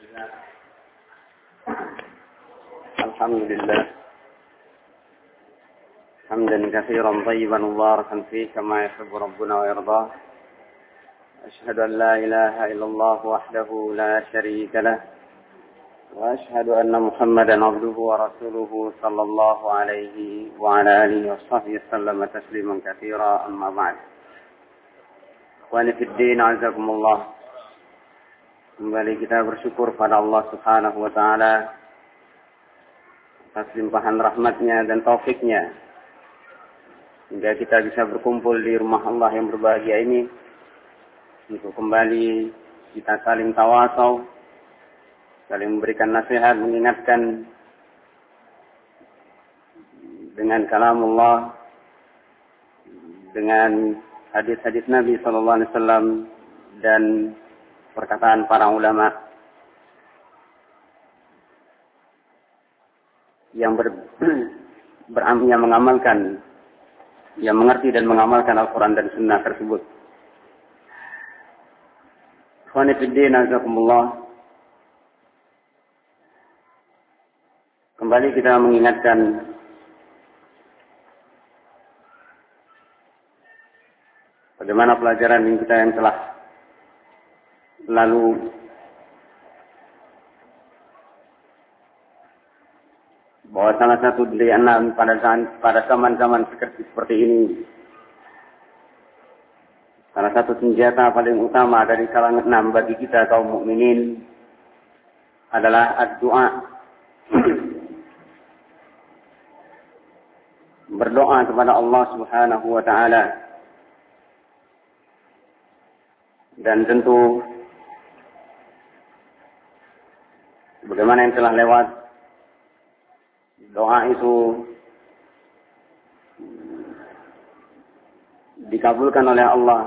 الحمد لله حمدا كثيرا طيبا مباركا فيه كما يحب ربنا ويرضاه. أشهد أن لا إله إلا الله وحده لا شريك له، وأشهد أن محمدا عبده ورسوله صلى الله عليه وعلى آله وصحبه وسلم تسليما كثيرا. أما بعد، إخواني في الدين عزكم الله. Kembali kita bersyukur pada Allah Subhanahu wa Ta'ala atas limpahan rahmatnya dan taufiknya hingga kita bisa berkumpul di rumah Allah yang berbahagia ini untuk kembali kita saling tawasau, saling memberikan nasihat, mengingatkan dengan kalamullah, dengan hadis-hadis Nabi sallallahu alaihi wasallam dan perkataan para ulama yang yang mengamalkan, yang mengerti dan mengamalkan Al-Quran dan Sunnah tersebut. Ikhwani fiddin, azakumullah. Kembali kita mengingatkan bagaimana pelajaran kita yang telah lalu bahwa salah satu dari enam pada zaman-zaman seperti ini, salah satu senjata paling utama dari kalangan enam bagi kita kaum mukminin adalah ad-du'a. Berdoa kepada Allah Subhanahu wa Ta'ala. Dan tentu bagaimana yang telah lewat, doa itu dikabulkan oleh Allah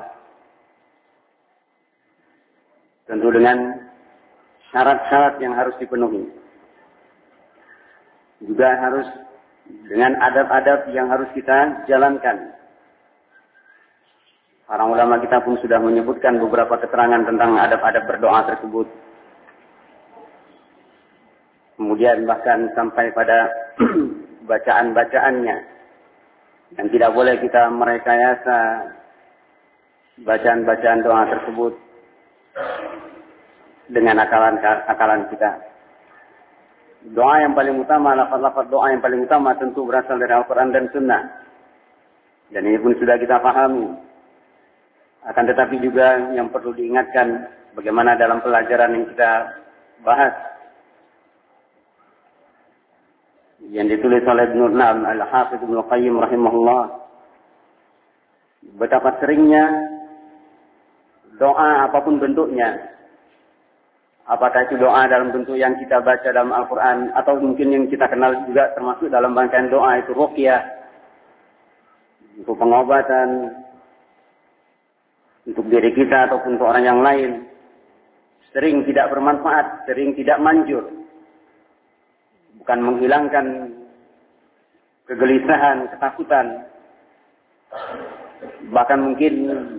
tentu dengan syarat-syarat yang harus dipenuhi, juga harus dengan adab-adab yang harus kita jalankan. Para ulama kita pun sudah menyebutkan beberapa keterangan tentang adab-adab berdoa tersebut. Kemudian bahkan sampai pada bacaan-bacaannya. Dan tidak boleh kita merekayasa bacaan-bacaan doa tersebut dengan akalan kita. Doa yang paling utama, lafaz-lafaz doa yang paling utama tentu berasal dari Al-Quran dan Sunnah. Dan ini pun sudah kita pahami. Akan tetapi juga yang perlu diingatkan bagaimana dalam pelajaran yang kita bahas yang ditulis oleh Ibnu Al-Hafidz Ibnu Qayyim rahimahullah, betapa seringnya doa apapun bentuknya, apakah itu doa dalam bentuk yang kita baca dalam Al-Quran atau mungkin yang kita kenal juga termasuk dalam rangkaian doa itu ruqyah, untuk pengobatan untuk diri kita ataupun untuk orang yang lain, sering tidak bermanfaat, sering tidak manjur, bukan menghilangkan kegelisahan, ketakutan, bahkan mungkin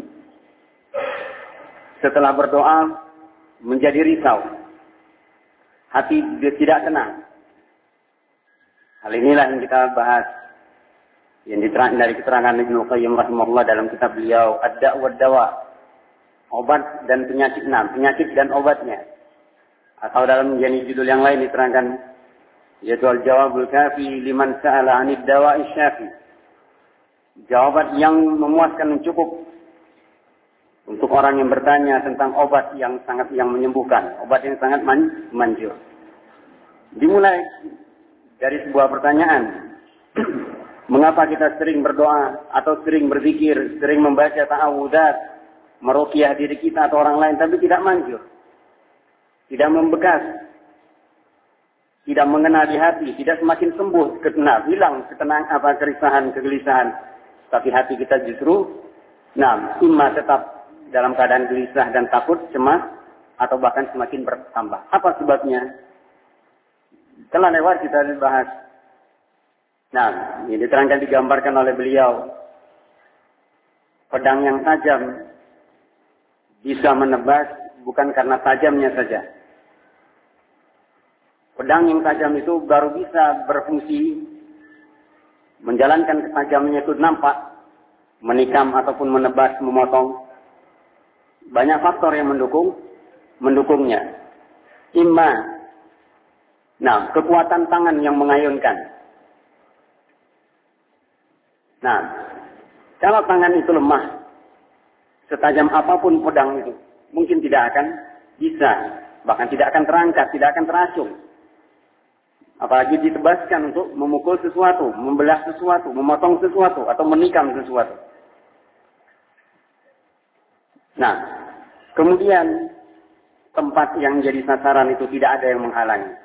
setelah berdoa menjadi risau, hati tidak tenang. Hal inilah yang kita bahas, yang diterangkan dari keterangan Ibnu Qayyim rahimahullah dalam kitab beliau Ad-Da' wad-Dawa, obat dan penyakit, penyakit dan obatnya. Atau dalam jenis judul yang lain diterangkan yaitu Al-Jawabul Kafi liman sa'ala 'anid dawa'i syafi. Jawaban yang memuaskan dan cukup untuk orang yang bertanya tentang obat yang menyembuhkan, obat yang sangat manjur. Dimulai dari sebuah pertanyaan. Mengapa kita sering berdoa atau sering berzikir, sering membaca ta'awudzat, meruqyah diri kita atau orang lain tapi tidak manjur, tidak membekas, tidak mengena di hati, tidak semakin sembuh, hilang kerisahan, kegelisahan, tapi hati kita justru imma tetap dalam keadaan gelisah dan takut, cemas, atau bahkan semakin bertambah. Apa sebabnya? Telah lewat kita bahas. Ini diterangkan, digambarkan oleh beliau. Pedang yang tajam bisa menebas bukan karena tajamnya saja, Pedang yang tajam itu baru bisa berfungsi menjalankan ketajamannya itu nampak, menikam ataupun menebas, memotong. Banyak faktor yang mendukungnya. Kekuatan tangan yang mengayunkan. Nah, kalau tangan itu lemah, setajam apapun pedang itu, mungkin tidak akan bisa, bahkan tidak akan terangkat, tidak akan teracung. Apalagi ditebaskan untuk memukul sesuatu, membelah sesuatu, memotong sesuatu, atau menikam sesuatu. Nah, kemudian tempat yang jadi sasaran itu tidak ada yang menghalangi.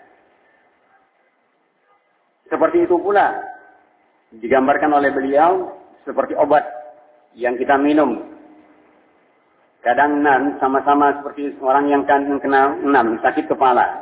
Seperti itu pula digambarkan oleh beliau seperti obat yang kita minum. Kadang sama-sama seperti orang yang kena sakit kepala.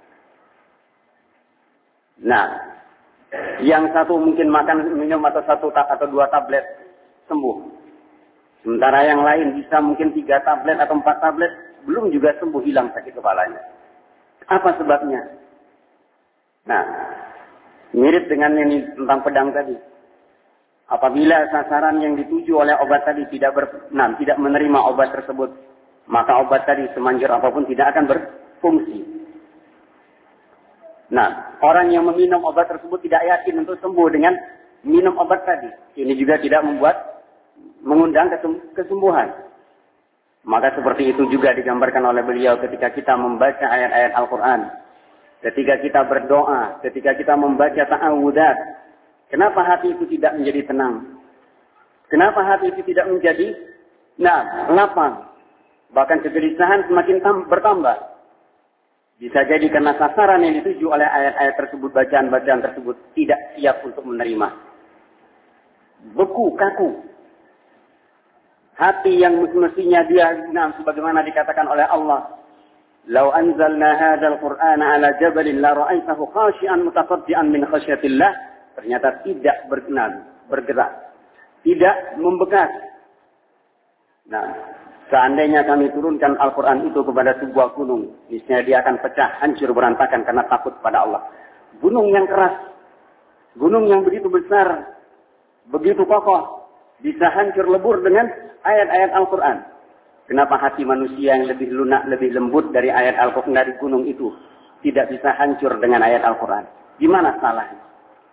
Nah, yang satu mungkin minum atau 2 tablet sembuh. Sementara yang lain bisa mungkin 3 tablet atau 4 tablet belum juga sembuh, hilang sakit kepalanya. Apa sebabnya? Nah, mirip dengan ini tentang pedang tadi. Apabila sasaran yang dituju oleh obat tadi tidak menerima obat tersebut, maka obat tadi semanjur apapun tidak akan berfungsi. Nah, orang yang meminum obat tersebut tidak yakin untuk sembuh dengan minum obat tadi. Ini juga tidak mengundang kesembuhan. Maka seperti itu juga digambarkan oleh beliau ketika kita membaca ayat-ayat Al-Quran. Ketika kita berdoa, ketika kita membaca ta'awudat. Kenapa hati itu tidak menjadi tenang? Kenapa hati itu tidak menjadi lapang? Bahkan kegelisahan semakin bertambah. Bisa jadi karena sasaran yang dituju oleh ayat-ayat tersebut, bacaan-bacaan tersebut tidak siap untuk menerima. Beku, kaku. Hati yang mestinya dia sebagaimana dikatakan oleh Allah. Lau anzalna hadzal Qur'ana 'ala jabalin la ra'aitahu khashi'an mutasaddian min khasyatillah. Ternyata tidak bergerak. Tidak membekas. Nah, seandainya kami turunkan Al-Quran itu kepada sebuah gunung, niscaya dia akan pecah, hancur, berantakan karena takut pada Allah. Gunung yang keras, gunung yang begitu besar, begitu kokoh, bisa hancur lebur dengan ayat-ayat Al-Quran. Kenapa hati manusia yang lebih lunak, lebih lembut dari ayat Al-Quran, dari gunung itu, tidak bisa hancur dengan ayat Al-Quran? Gimana salahnya?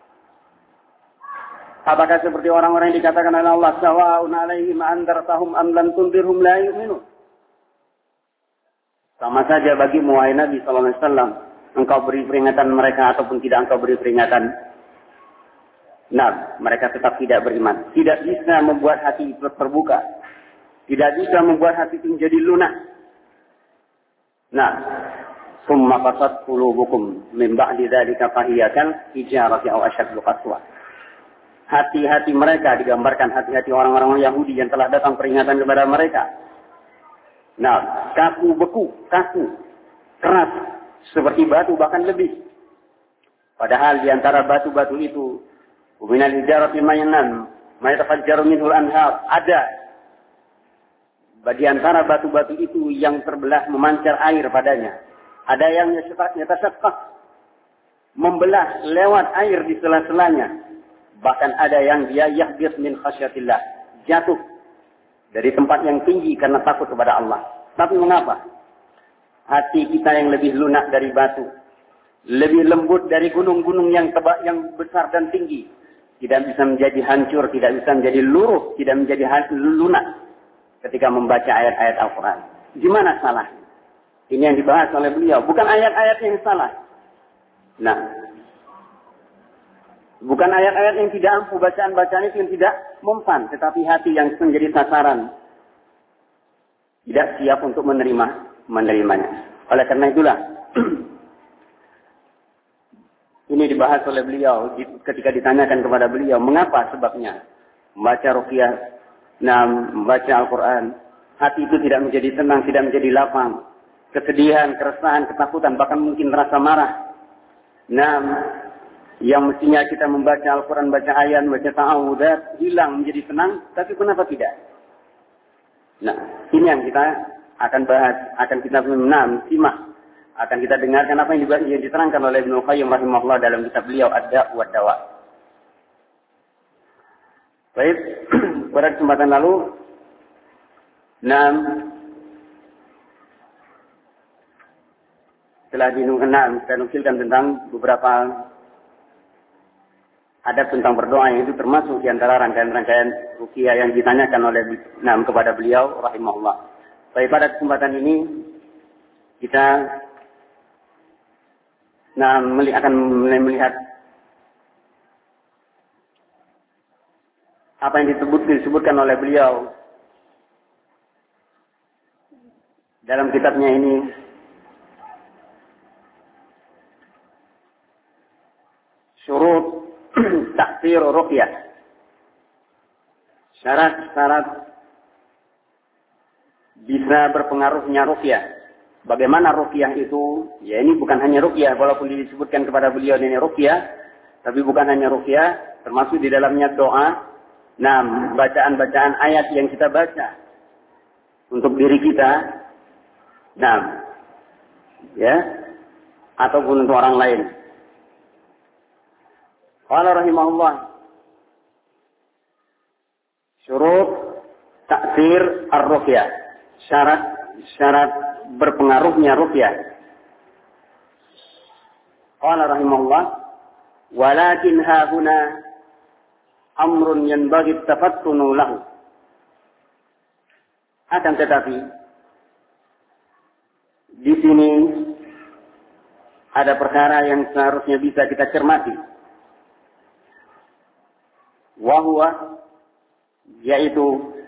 Apakah seperti orang-orang yang dikatakan oleh Allah, sawa'un 'alaihim andartahum am lam tundirhum la yu'minun? Sama saja bagimu wahai Nabi sallallahu alaihi wasallam, engkau beri peringatan mereka ataupun tidak engkau beri peringatan. Mereka tetap tidak beriman. Tidak bisa membuat hati terbuka. Tidak bisa membuat hati itu menjadi lunak. Summa qasat qulubukum min ba'di dzalika fahiyatan hijarati aw ashaddu qaswa. Hati-hati mereka digambarkan hati-hati orang-orang Yahudi yang telah datang peringatan kepada mereka. Kaku, beku, keras, seperti batu bahkan lebih. Padahal di antara batu-batu itu, minal hijarati ma yatafajjaru minhul anhar, ada di antara batu-batu itu yang terbelah memancar air padanya. Ada yang yatashaqqaq, membelah lewat air di sela-selanya. Bahkan ada yang dia yahbit min khasyatillah, jatuh dari tempat yang tinggi karena takut kepada Allah. Tapi mengapa? Hati kita yang lebih lunak dari batu, lebih lembut dari gunung-gunung yang besar dan tinggi, tidak bisa menjadi hancur, tidak bisa menjadi luruh, tidak menjadi lunak ketika membaca ayat-ayat Al-Quran. Gimana salah? Ini yang dibahas oleh beliau, bukan ayat-ayat yang salah. Bukan ayat-ayat yang tidak ampuh, bacaan-bacaan itu yang tidak mempan, tetapi hati yang menjadi sasaran tidak siap untuk menerimanya. Oleh karena itulah ini dibahas oleh beliau ketika ditanyakan kepada beliau, mengapa sebabnya membaca ruqyah, membaca Al-Quran, hati itu tidak menjadi tenang, tidak menjadi lapang, kesedihan, keresahan, ketakutan, bahkan mungkin rasa marah. Yang mestinya kita membaca Al-Quran, baca ayat, baca ta'awudat, hilang menjadi tenang, tapi kenapa tidak? Ini yang kita akan bahas, akan kita simak akan kita dengarkan apa yang juga diterangkan oleh Ibnu Qayyim rahimahullah dalam kitab beliau Ad-Da' wa Dawa. Baik, pada kesempatan lalu, telah kita nukilkan tentang beberapa adab tentang berdoa yang itu termasuk di antara rangkaian-rangkaian ruqyah yang ditanyakan oleh kepada beliau rahimahullah. Baik, pada kesempatan ini kita akan melihat apa yang disebutkan oleh beliau dalam kitabnya ini, Syurut Ta'thir Ruqyah, syarat-syarat bisa berpengaruhnya ruqyah. Bagaimana ruqyah itu? Ya, ini bukan hanya ruqyah, walaupun disebutkan kepada beliau ini ruqyah, tapi bukan hanya ruqyah, termasuk di dalamnya doa. Bacaan-bacaan ayat yang kita baca untuk diri kita, ya, ataupun untuk orang lain. Qala rahimahullah, syurut ta'thir ar-ruqyah, syarat berpengaruhnya ruqyah. Qala rahimahullah, walakin hahuna amrun yanbaghi tafattunu lahu. Akan tetapi di sini ada perkara yang seharusnya bisa kita cermati. Wahwa, yaitu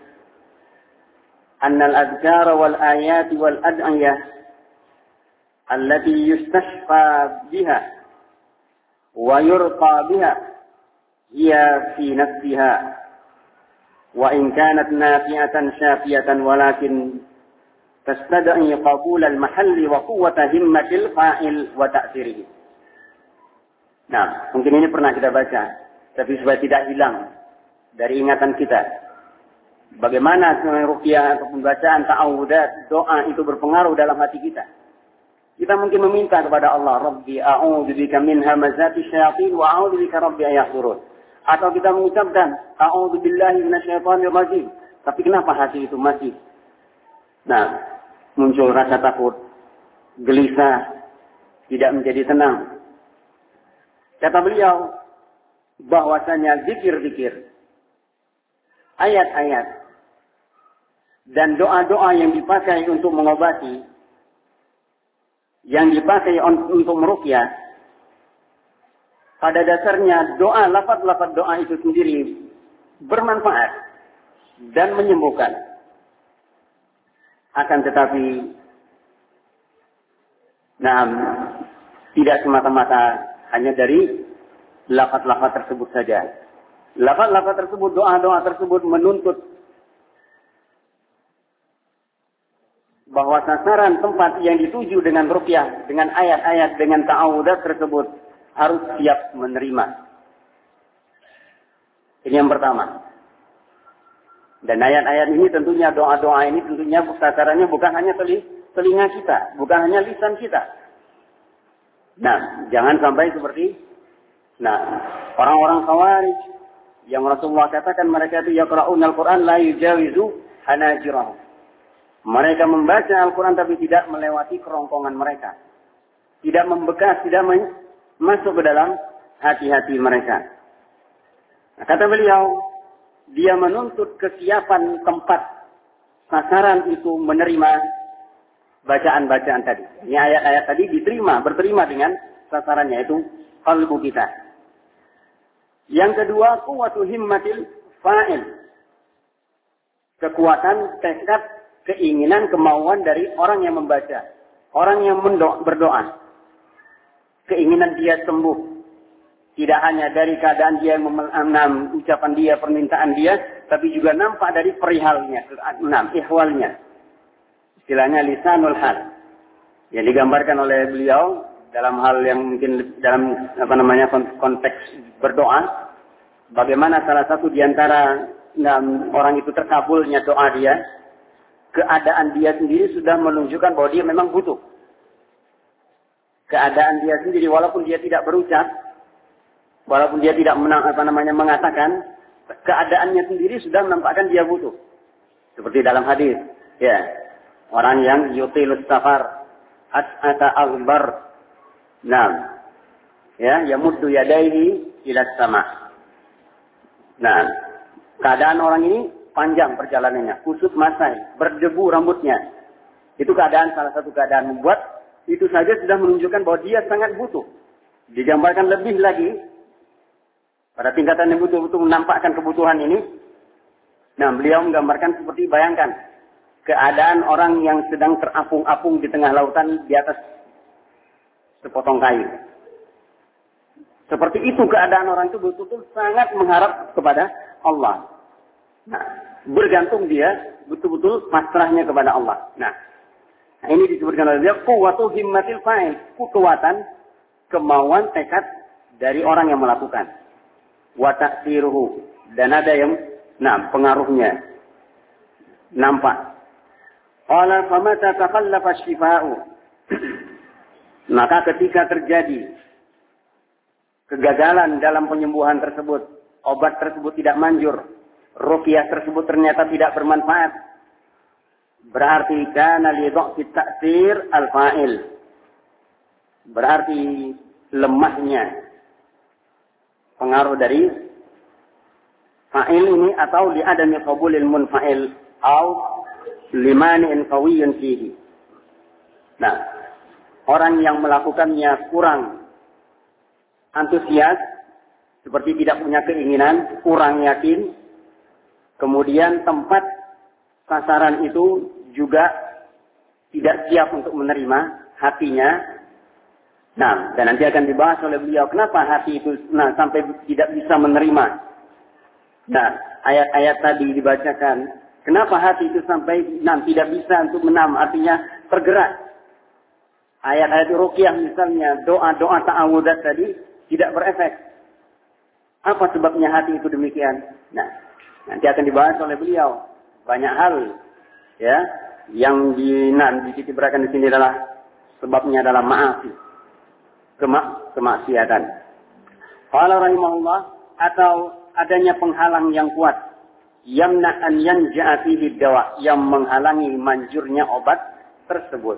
annal adhkar wal ayat wal ad'iyah allati yustashfa biha wa yurqa biha hiya fi nafsiha wa in kanat nafi'atan syafiyatan walakin tastad'i qabul al-mahalli wa quwwata himmatil fa'il wa ta'thirihi. Mungkin ini pernah kita baca, tapi supaya tidak hilang dari ingatan kita. Bagaimana ruqyah atau pembacaan ta'awudat, doa itu berpengaruh dalam hati kita. Kita mungkin meminta kepada Allah, Rabbi a'udzubika min hamazati syayatin wa a'udzubika Rabbi an yahdurun. Atau kita mengucapkan, a'udzubillahi minasyaitonir rajim. Tapi kenapa hati itu masih muncul rasa takut, gelisah, tidak menjadi tenang? Kata beliau, bahwasanya zikir-zikir, ayat-ayat, dan doa-doa yang dipakai untuk mengobati, yang dipakai untuk meruqyah, pada dasarnya doa, lafaz-lafaz doa itu sendiri bermanfaat dan menyembuhkan. Akan tetapi, tidak semata-mata hanya dari lafaz-lafaz tersebut saja. Lafaz-lafaz tersebut, doa-doa tersebut menuntut bahwa sasaran tempat yang dituju dengan ruqyah, dengan ayat-ayat, dengan ta'awudat tersebut harus siap menerima. Ini yang pertama. Dan ayat-ayat ini tentunya, doa-doa ini tentunya sasarannya bukan hanya telinga kita, bukan hanya lisan kita. Jangan sampai seperti orang-orang Khawarij yang Rasulullah katakan mereka itu yaqra'unal Qur'an la yujawizu hanajirahum. Mereka membaca Al-Quran tapi tidak melewati kerongkongan mereka. Tidak membekas, tidak masuk ke dalam hati-hati mereka. Kata beliau, dia menuntut kesiapan tempat sasaran itu menerima bacaan-bacaan tadi. Ini ayat-ayat tadi berterima dengan sasarannya, yaitu qalbu kita. Yang kedua, quwwatu himmatil fa'il. Kekuatan tekad, keinginan, kemauan dari orang yang membaca, orang yang berdoa. Keinginan dia sembuh. Tidak hanya dari keadaan dia ucapan dia, permintaan dia, tapi juga nampak dari perihalnya, ihwalnya. Istilahnya lisanul hal. Yang digambarkan oleh beliau dalam hal yang mungkin dalam konteks berdoa, bagaimana salah satu di antara orang itu terkabulnya doa dia, keadaan dia sendiri sudah menunjukkan bahwa dia memang butuh. keadaan dia sendiri, walaupun dia tidak berucap, walaupun dia tidak mengatakan, keadaannya sendiri sudah menampakkan dia butuh. Seperti dalam hadis, ya, orang yang yutilus safar, as'ata al-bar, nah, ya, yamuddu yadaihi ila sama. Nah, keadaan orang ini panjang perjalanannya, kusut masai, berdebu rambutnya. Itu keadaan, salah satu keadaan membuat itu saja sudah menunjukkan bahwa dia sangat butuh. Digambarkan lebih lagi pada tingkatan yang betul-betul menampakkan kebutuhan ini. Nah, beliau menggambarkan seperti, bayangkan keadaan orang yang sedang terapung-apung di tengah lautan di atas sepotong kayu. Seperti itu keadaan orang itu betul-betul sangat mengharap kepada Allah. Nah, bergantung dia betul-betul pasrahnya kepada Allah. Nah, ini disebutkan oleh dia quwwatu himmatil fa'il, kekuatan kemauan tekad dari orang yang melakukan. Wa ta'siruhu, dan ada yang pengaruhnya nampak. Qala famata taqallafa syifa'u. Maka ketika terjadi kegagalan dalam penyembuhan tersebut, obat tersebut tidak manjur, ruqyah tersebut ternyata tidak bermanfaat, berarti kana li dha'fi ta'sir al-fa'il. Berarti lemahnya pengaruh dari fa'il ini, atau li adami qabulil munfa'il atau limani'in qawiyyin fihi. Nah, orang yang melakukannya kurang antusias, seperti tidak punya keinginan, kurang yakin, kemudian tempat sasaran itu juga tidak siap untuk menerima hatinya. Nah, dan nanti akan dibahas oleh beliau kenapa hati itu sampai tidak bisa menerima. Nah, ayat-ayat tadi dibacakan, kenapa hati itu sampai tidak bisa untuk artinya tergerak. Ayat-ayat ruqyah misalnya, doa-doa ta'awudzat tadi tidak berefek. Apa sebabnya hati itu demikian? Nah, nanti akan dibahas oleh beliau. Banyak hal, ya, yang dititik-beratkan di sini adalah sebabnya adalah kemaksiatan. Qala rahimahullah, atau adanya penghalang yang kuat, yamna an yanja'a fihi dawa, yang menghalangi manjurnya obat tersebut.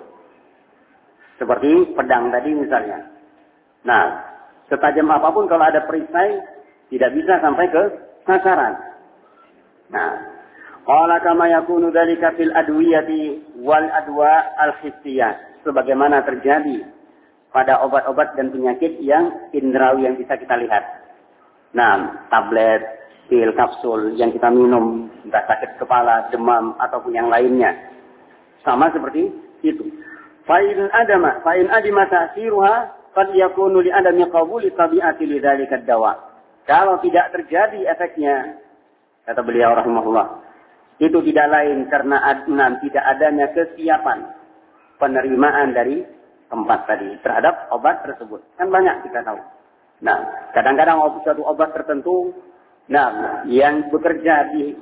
Seperti pedang tadi misalnya. Nah, setajam apapun kalau ada perisai tidak bisa sampai ke sasaran. Nah, qala kama yakunu dzalika fil adwiyati wal adwa al hissiyah, sebagaimana terjadi pada obat-obat dan penyakit yang indrawi yang bisa kita lihat. Nah, tablet, pil, kapsul yang kita minum, entah sakit kepala, demam ataupun yang lainnya. Sama seperti itu. Fa'in adima ta'siruha qad yakunu li adami qabuli tabi'ati lidzalika dawa. Kalau tidak terjadi efeknya, kata beliau rahimahullah, itu tidak lain karena tidak adanya kesiapan penerimaan dari tempat tadi terhadap obat tersebut. Kan banyak kita tahu. Nah, kadang-kadang suatu obat tertentu, yang bekerja di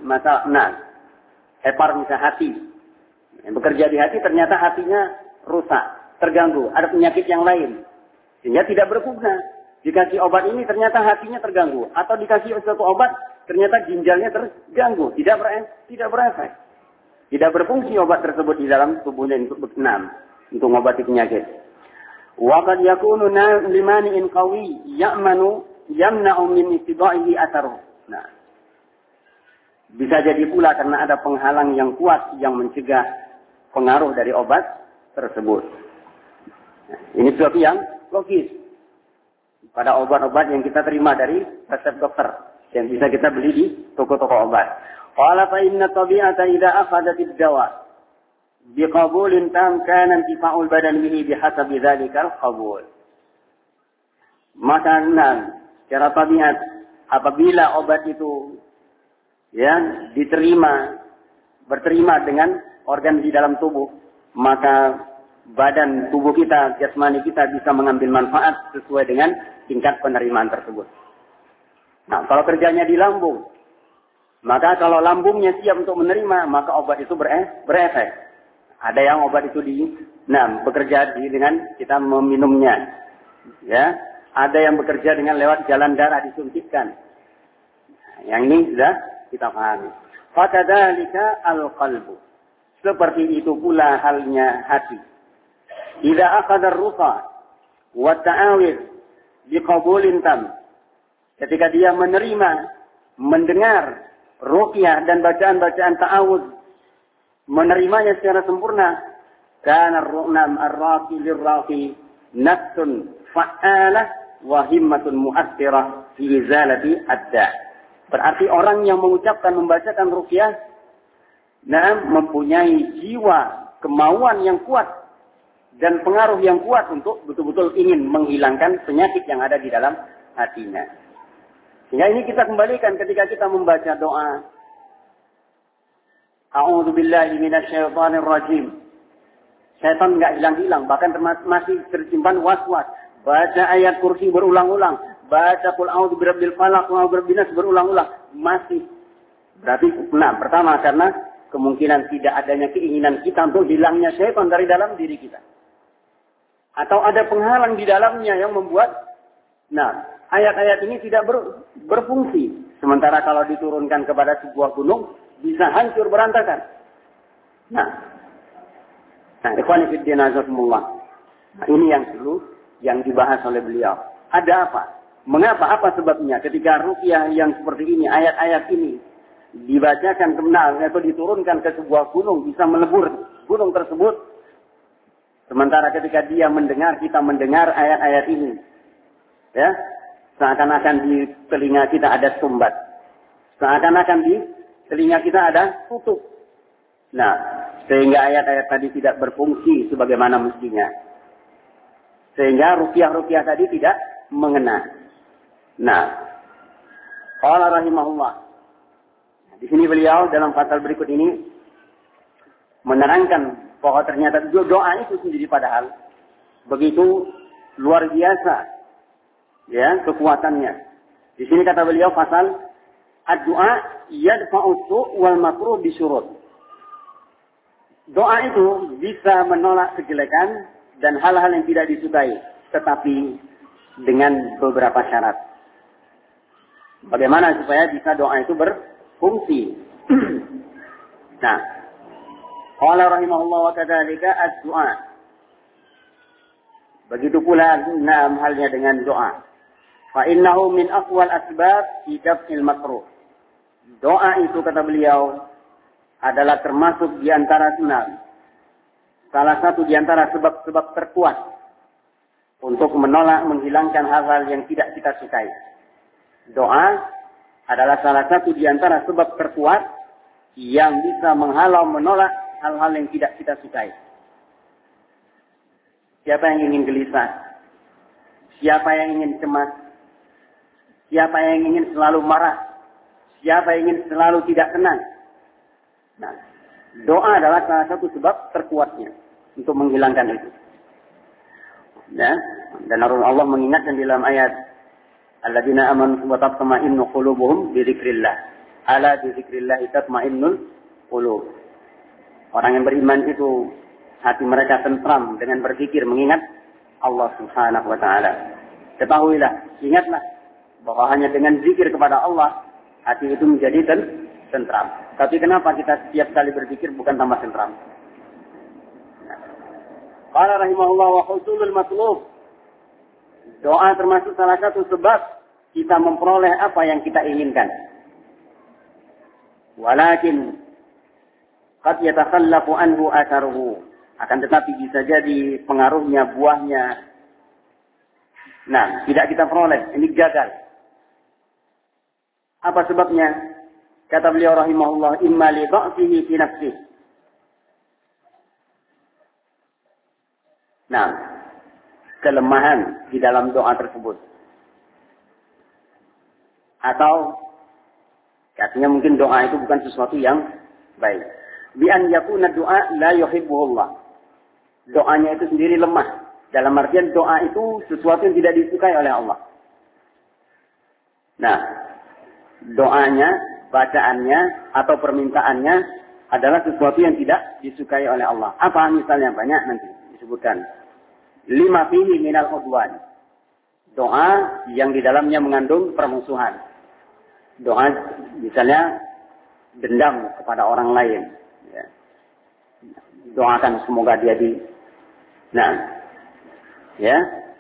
hepar misalnya hati, yang bekerja di hati ternyata hatinya rusak, terganggu, ada penyakit yang lain, sehingga tidak berguna. Dikasih obat ini ternyata hatinya terganggu, atau dikasih suatu obat ternyata ginjalnya terganggu, tidak berefek, tidak berfungsi obat tersebut di dalam tubuhnya untuk mengobati penyakit. Wa qad yakunu limani'in qawi yamna'u min istidaihi atharuh. Nah, bisa jadi pula karena ada penghalang yang kuat yang mencegah pengaruh dari obat tersebut. Nah, ini sesuatu yang logis pada obat-obat yang kita terima dari resep dokter yang bisa kita beli di toko-toko obat. Qala fa inna tabi'ata idza akhadhatid dawa biqabulin tam kana intifa'ul badan bihi bihasabi dzalikal qabul. Maka secara tabiat apabila obat itu berterima dengan organ di dalam tubuh, maka badan tubuh kita, jasmani kita bisa mengambil manfaat sesuai dengan tingkat penerimaan tersebut. Nah, kalau kerjanya di lambung, maka kalau lambungnya siap untuk menerima, maka obat itu berefek. Ada yang obat itu bekerja dengan kita meminumnya. Ya. Ada yang bekerja dengan lewat jalan darah disuntikkan. Yang ini sudah kita pahami. Fakadzalika al-qalbu. Seperti itu pula halnya hati. Idza akhadha ar-ruqa wa ta'awid biqabulin tam. Ketika dia menerima, mendengar ruqyah dan bacaan-bacaan ta'awud, menerimanya secara sempurna, kana ar-ru'nam ar-raqi lir-raqi nafsun fa'alah wa himmatun mu'athirah fi izalati ad-da'. Berarti orang yang mengucapkan, membacakan ruqyah, mempunyai jiwa, kemauan yang kuat dan pengaruh yang kuat untuk betul-betul ingin menghilangkan penyakit yang ada di dalam hatinya. Sehingga ini kita kembalikan ketika kita membaca doa. A'udzubillahi minasyaitonir rajim. Syaitan enggak hilang-hilang, bahkan masih tersimpan was-was. Baca ayat kursi berulang-ulang, baca qul a'udzu birabbil falaq wa birabbin nas berulang-ulang, masih. Berarti pertama karena kemungkinan tidak adanya keinginan kita untuk hilangnya syaitan dari dalam diri kita. Atau ada penghalang di dalamnya yang membuat ayat-ayat ini tidak berfungsi. Sementara kalau diturunkan kepada sebuah gunung bisa hancur berantakan. Ikhwani fid din azakumullah. Ini yang dulu yang dibahas oleh beliau. Ada apa? Mengapa? Apa sebabnya? Ketika ruqyah yang seperti ini, ayat-ayat ini dibacakan atau diturunkan ke sebuah gunung, bisa melebur gunung tersebut. Sementara ketika dia mendengar, kita mendengar ayat-ayat ini, ya, seakan-akan di telinga kita ada sumbat, seakan-akan di telinga kita ada tutup. Sehingga ayat-ayat tadi tidak berfungsi sebagaimana mestinya. Sehingga ruqyah-ruqyah tadi tidak mengena. Qala rahimahullah. Di sini beliau dalam pasal berikut ini menerangkan bahwa ternyata doa itu sendiri padahal begitu luar biasa, ya, kekuatannya. Di sini kata beliau pasal ad-du'a yadfa'u su' wal makruh bisyurut. Doa itu bisa menolak kejelekan dan hal-hal yang tidak disukai, tetapi dengan beberapa syarat. Bagaimana supaya bisa doa itu berfungsi? Qala rahimahullah wa kadzalika ad-du'a. Begitu pula halnya dengan doa. Fa innahu min aqwal asbab fi daf'il makruh. Doa itu kata beliau adalah termasuk di antara salah satu di antara sebab-sebab terkuat untuk menolak, menghilangkan hal-hal yang tidak kita sukai. Doa adalah salah satu di antara sebab terkuat yang bisa menghalau, menolak hal-hal yang tidak kita sukai. Siapa yang ingin gelisah? Siapa yang ingin cemas? Siapa yang ingin selalu marah? Siapa yang ingin selalu tidak tenang? Doa adalah salah satu sebab terkuatnya untuk menghilangkan itu. Dan Allah mengingatkan dalam ayat alladzina amanu wa tatma'innu qulubuhum bi dzikrillah. Ala bi dzikrillah tatma'innul qulub. Orang yang beriman itu hati mereka tentram dengan berzikir, mengingat Allah Subhanahu wa taala. Ketahuilah, ingatlah bahwa hanya dengan zikir kepada Allah hati itu menjadi tentram. Tapi kenapa kita setiap kali berzikir bukan tambah tentram? Qala rahimahullah wa husulul matlub. Doa termasuk salah satu sebab kita memperoleh apa yang kita inginkan. Walakin qad yatakhallafu anhu atharuhu. Akan tetapi bisa jadi pengaruhnya, buahnya tidak kita peroleh. Ini gagal. Apa sebabnya? Kata beliau rahimahullah, imma li dha'fihi fi nafsihi. Kelemahan di dalam doa tersebut. Atau katanya mungkin doa itu bukan sesuatu yang baik. Bi an yakuna doa la yuhibbuhullah. Doanya itu sendiri lemah. Dalam artian doa itu sesuatu yang tidak disukai oleh Allah. Doanya, bacaannya atau permintaannya adalah sesuatu yang tidak disukai oleh Allah. Apa misalnya? Banyak nanti disebutkan. Lima fihi minal udwan. Doa yang di dalamnya mengandung permusuhan. Doa misalnya dendam kepada orang lain. Ya. Doakan semoga dia ya.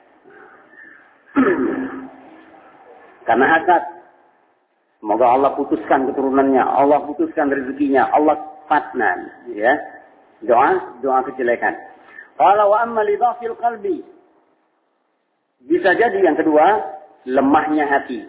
Karena hasad. Semoga Allah putuskan keturunannya, Allah putuskan rezekinya, Allah fatnan, ya. Doa kejelekan. Qala wa amma li dhafil qalbi. Bisa jadi yang kedua, lemahnya hati.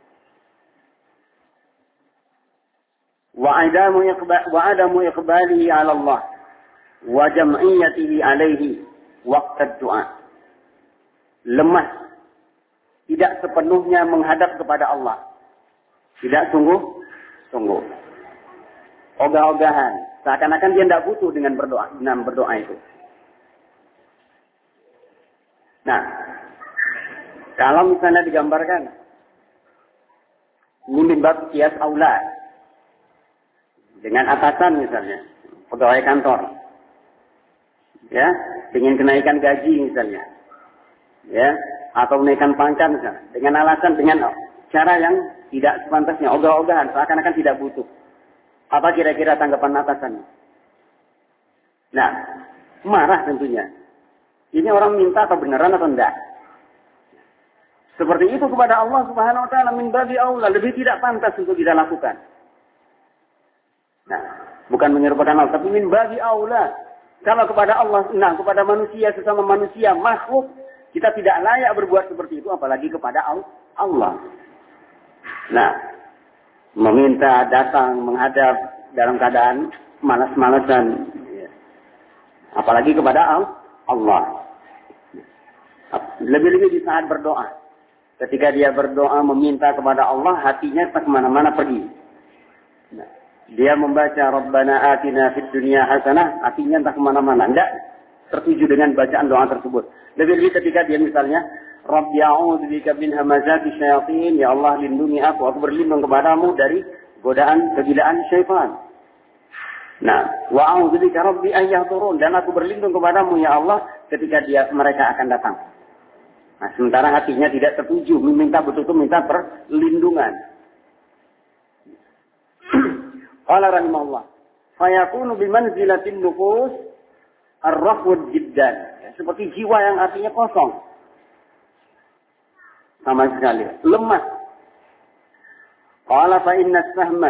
Wa adamu iqbalihi 'ala Allah wa jam'iyyatihi 'alaihi waqt du'a. Lemah, tidak sepenuhnya menghadap kepada Allah. Tidak sungguh. Ogah-ogahan. Seakan-akan dia tidak butuh dengan berdoa itu. Nah, kalau misalnya digambarkan, ini min bab qiyas aula. Dengan atasan misalnya, pegawai kantor. Ya, ingin kenaikan gaji misalnya. Ya, atau menaikkan pangkat misalnya. Dengan alasan, dengan cara yang tidak sepantasnya, ogah-ogahan, seakan-akan tidak butuh. Apa kira-kira tanggapan atasan? Nah, marah tentunya. Ini orang minta atau beneran atau enggak? Seperti itu kepada Allah Subhanahu wa taala min babi aula, lebih tidak pantas untuk kita lakukan. Nah, bukan menyerupakan Allah, tapi min babi aula. Kalau kepada Allah, kepada manusia, sesama manusia, makhluk, kita tidak layak berbuat seperti itu, apalagi kepada Allah. Nah, meminta datang menghadap dalam keadaan malas-malasan, apalagi kepada Allah. Lebih-lebih di saat berdoa. Ketika dia berdoa meminta kepada Allah, hatinya tak kemana-mana pergi. Nah, dia membaca Rabbana atina fid dunya hasanah, hatinya tak kemana-mana. Tidak tertuju dengan bacaan doa tersebut. Lebih-lebih ketika dia misalnya Rabbi a'udzubika min hamazati syayatin, ya Allah lindungi aku berlindung kepadamu dari godaan kegilaan syaitan. Nah, wa a'udzubika Rabbi an yahdurun, dan aku berlindung kepadamu ya Allah ketika mereka akan datang. Nah, sementara hatinya tidak tertuju, meminta betul-betul minta perlindungan. Qala rahimahullah, fayakunu bimanzilatin nufus ar-rafud jiddan. Seperti jiwa yang artinya kosong. Sama sekali. Lemah. Qala fa inna sahma.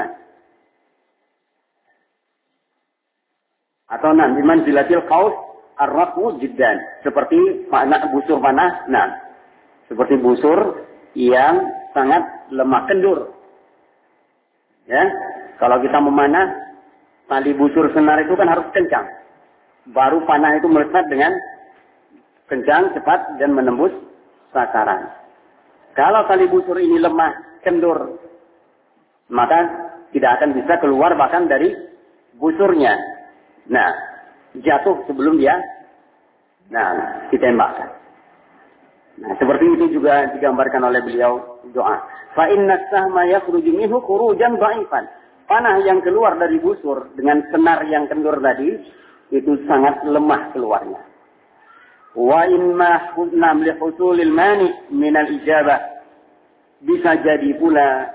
Atau bimanzilatil qaus ar-rafud jiddan. Seperti busur panah. Nah, seperti busur yang sangat lemah, kendur. Ya. Kalau kita memanah, tali busur senar itu kan harus kencang. Baru panah itu melesat dengan kencang, cepat, dan menembus sasaran. Kalau tali busur ini lemah, kendur, maka tidak akan bisa keluar bahkan dari busurnya. Nah, jatuh sebelum dia ditembakkan. Nah, seperti itu juga digambarkan oleh beliau doa. Fa inna sahma yakhruju minhu khurujan dha'ifan. Panah yang keluar dari busur dengan senar yang kendur tadi itu sangat lemah keluarnya. Wa imma hudnam li husulil mani min al ijabah. Bisa jadi pula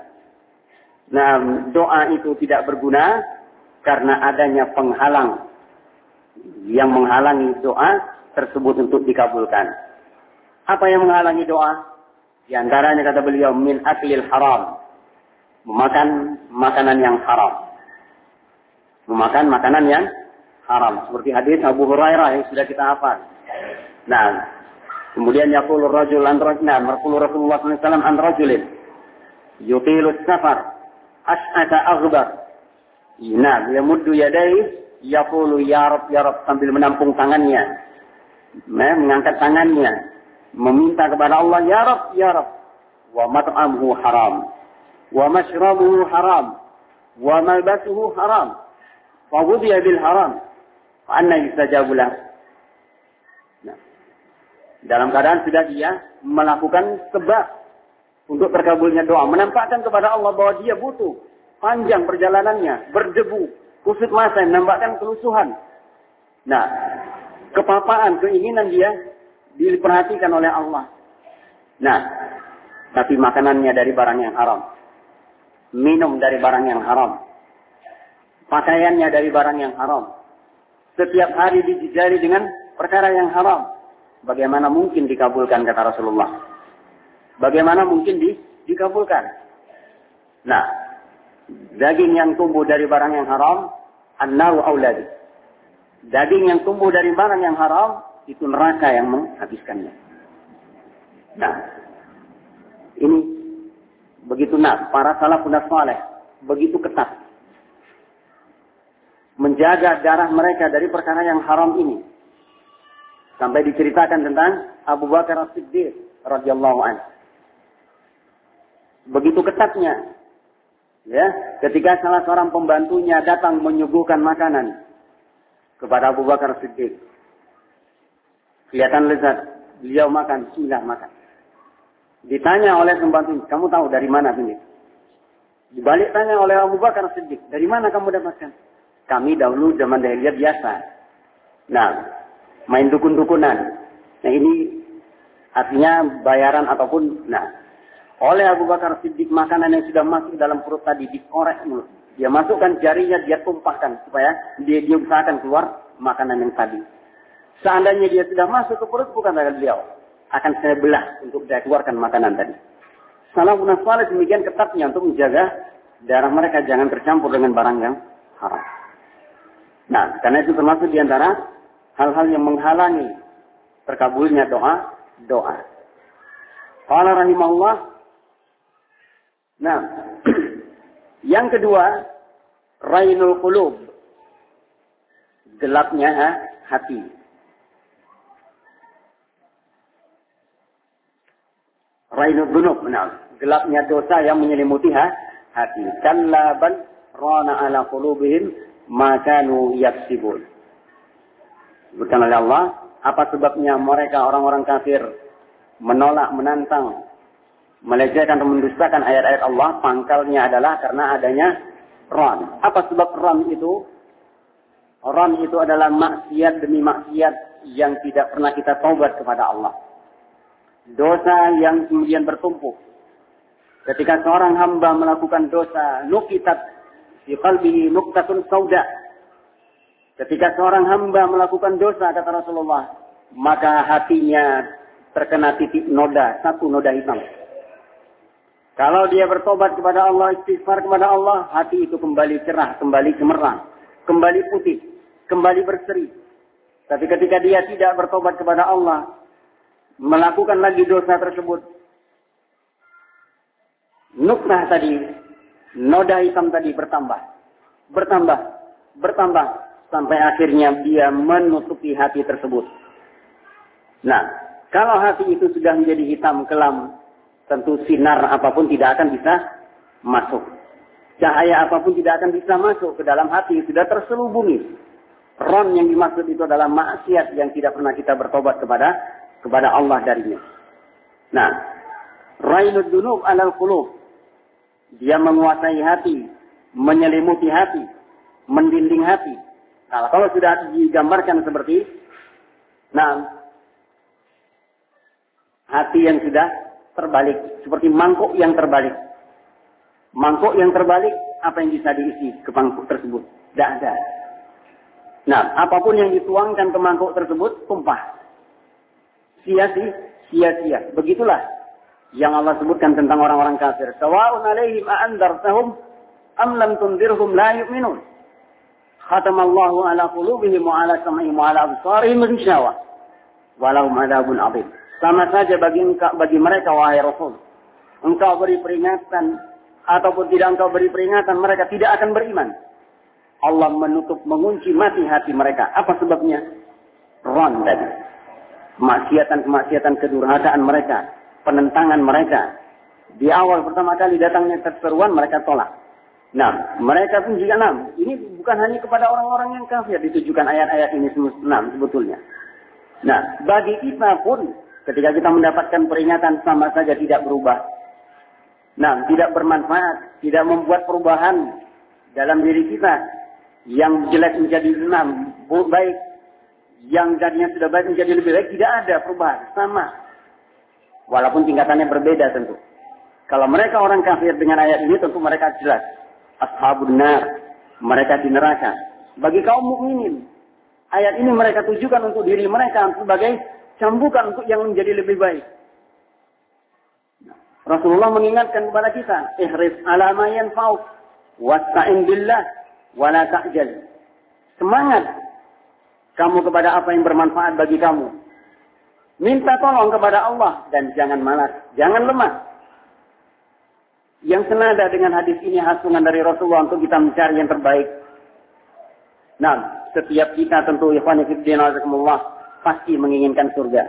doa itu tidak berguna karena adanya penghalang yang menghalangi doa tersebut untuk dikabulkan. Apa yang menghalangi doa? Di antaranya kata beliau min aklil haram. Memakan makanan yang haram. Memakan makanan yang haram. Seperti hadis Abu Hurairah yang sudah kita hafal. Nah, kemudian yaqulu rajul an rajulin, marqulu Rasulullah sallallahu alaihi wasallam an rajulin yutilu safar ash'ata aghbar. Nah, yamuddu yadayhi yaqulu ya Rabb sambil menampung tangannya. Mengangkat tangannya, meminta kepada Allah, ya Rabb, wa mat'amuhu haram, wa mashrabuhu haram, wa malbasuhu haram, wa ghudhiya bil haram, fa anna yustajabu lahu. Nah, dalam keadaan sudah dia melakukan sebab untuk terkabulnya doa, menampakkan kepada Allah bahwa dia butuh, panjang perjalanannya, berdebu, kusut mata, menambahkan kelusuhan. Nah, kepapaan, keinginan dia diperhatikan oleh Allah. Nah, tapi makanannya dari barang yang haram. Minum dari barang yang haram. Pakaiannya dari barang yang haram. Setiap hari dijejali dengan perkara yang haram. Bagaimana mungkin dikabulkan, kata Rasulullah. Bagaimana mungkin dikabulkan? Nah, daging yang tumbuh dari barang yang haram, an-naru auladi. Daging yang tumbuh dari barang yang haram, itu neraka yang menghabiskannya. Nah, ini begitu para salafun saleh begitu ketat menjaga darah mereka dari perkara yang haram ini. Sampai diceritakan tentang Abu Bakar As-Siddiq radhiyallahu anhu. Begitu ketatnya, ya, ketika salah seorang pembantunya datang menyuguhkan makanan kepada Abu Bakar As-Siddiq. Kelihatan lezat, beliau makan, bismillah makan. Ditanya oleh pembantu, kamu tahu dari mana ini? Dibalik tanya oleh Abu Bakar As-Siddiq, dari mana kamu dapatkan? Kami dahulu zaman jahiliyah biasa. Nah, main dukun-dukunan. Nah, ini artinya bayaran ataupun, oleh Abu Bakar Siddiq makanan yang sudah masuk dalam perut tadi dikorek mulut. Dia masukkan jarinya, dia tumpahkan supaya dia usahakan keluar makanan yang tadi. Seandainya dia sudah masuk ke perut, bukan tangan beliau, akan saya belah untuk saya keluarkan makanan tadi. Salafun saleh demikian ketatnya untuk menjaga darah mereka jangan tercampur dengan barang yang haram. Nah, karena itu termasuk diantara hal-hal yang menghalangi terkabulnya doa. Qala rahimahullah. Nah, yang kedua, rainul qulub. Gelapnya hati. Rainul dzunub, gelapnya dosa yang menyelimuti hati. Kalla bal rana ala qulubihim ma kanu yaksibun. Bukan oleh Allah, apa sebabnya mereka orang-orang kafir menolak, menantang, melecehkan dan mendustakan ayat-ayat Allah? Pangkalnya adalah karena adanya ran. Apa sebab ran itu? Ran itu adalah maksiat demi maksiat yang tidak pernah kita taubat kepada Allah. Dosa yang kemudian bertumpuk. Ketika seorang hamba melakukan dosa, nukitat fi qalbihi nuktatun sauda. Ketika seorang hamba melakukan dosa, kata Rasulullah, maka hatinya terkena titik noda, satu noda hitam. Kalau dia bertobat kepada Allah, istighfar kepada Allah, hati itu kembali cerah, kembali cemerlang, kembali putih, kembali berseri. Tapi ketika dia tidak bertobat kepada Allah, melakukan lagi dosa tersebut, nuktah tadi, noda hitam tadi bertambah, sampai akhirnya dia menutupi hati tersebut. Nah, kalau hati itu sudah menjadi hitam kelam, tentu sinar apapun tidak akan bisa masuk. Cahaya apapun tidak akan bisa masuk ke dalam hati, sudah terselubungi. Ron yang dimaksud itu adalah maksiat yang tidak pernah kita bertobat kepada Allah darinya. Nah, ra'inud dunub alal qulub. Dia menguasai hati, menyelimuti hati, mendinding hati. Nah, kalau sudah digambarkan seperti, hati yang sudah terbalik, seperti mangkuk yang terbalik. Mangkuk yang terbalik, apa yang bisa diisi ke mangkuk tersebut? Tidak ada. Nah, apapun yang dituangkan ke mangkuk tersebut, tumpah. Sia-sia. Begitulah yang Allah sebutkan tentang orang-orang kafir. Sawa'un alaihim a'andartahum am lam tundirhum la yu'minun. Khatamallahu ala qulubihim wa ala sam'ihim wa ala absarihim ghishawa. Walahum adzabun 'adzim. Sama saja bagi mereka, wahai Rasul. Engkau beri peringatan ataupun tidak engkau beri peringatan, mereka tidak akan beriman. Allah menutup, mengunci mati hati mereka. Apa sebabnya? Ron tadi. Kemaksiatan, kedurhakaan mereka, penentangan mereka. Di awal pertama kali datangnya keseruan, mereka tolak. Nah, mereka pun juga ini bukan hanya kepada orang-orang yang kafir ditujukan ayat-ayat ini sebetulnya. Nah, bagi kita pun ketika kita mendapatkan peringatan sama saja tidak berubah. Nah, tidak bermanfaat, tidak membuat perubahan dalam diri kita. Yang jelek menjadi baik. Yang jadinya sudah baik menjadi lebih baik. Tidak ada perubahan. Sama. Walaupun tingkatannya berbeda tentu. Kalau mereka orang kafir dengan ayat ini tentu mereka jelas. Ashabun nar. Mereka di neraka. Bagi kaum mukminin, ayat ini mereka tujukan untuk diri mereka sebagai cambukan untuk yang menjadi lebih baik. Rasulullah mengingatkan kepada kita, ihris ala ma yanfa'uk wasta'in billah wa la ta'jal. Semangat kamu kepada apa yang bermanfaat bagi kamu. Minta tolong kepada Allah dan jangan malas, jangan lemah. Yang senada dengan hadis ini hasungan dari Rasulullah untuk kita mencari yang terbaik. Nah, setiap kita tentu ikhwan fillah pasti menginginkan surga.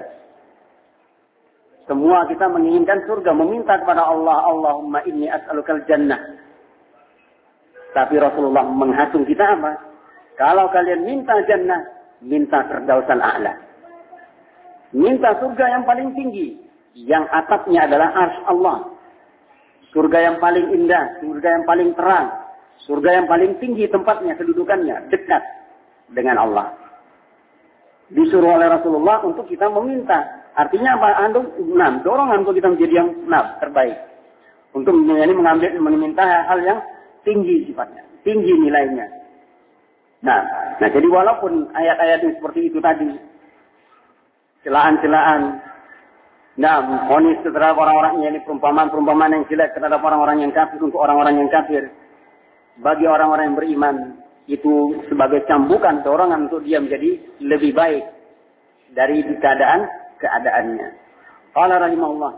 Semua kita menginginkan surga, meminta kepada Allah, Allahumma inni as'alukal jannah. Tapi Rasulullah menghasung kita apa? Kalau kalian minta jannah, minta firdausul a'la. Minta surga yang paling tinggi, yang atapnya adalah arsy Allah. Surga yang paling indah, surga yang paling terang. Surga yang paling tinggi tempatnya, kedudukannya, dekat dengan Allah. Disuruh oleh Rasulullah untuk kita meminta. Artinya apa? Dorongan untuk kita menjadi yang terbaik. Untuk meminta hal yang tinggi sifatnya, tinggi nilainya. Nah, jadi walaupun ayat-ayat yang seperti itu tadi, celaan-celaan, vonis terhadap orang-orang ini perumpamaan yang jelek terhadap orang-orang yang kafir untuk orang-orang yang kafir. Bagi orang-orang yang beriman itu sebagai cambukan dorongan untuk dia menjadi lebih baik dari keadaannya. Qala rahimahullah.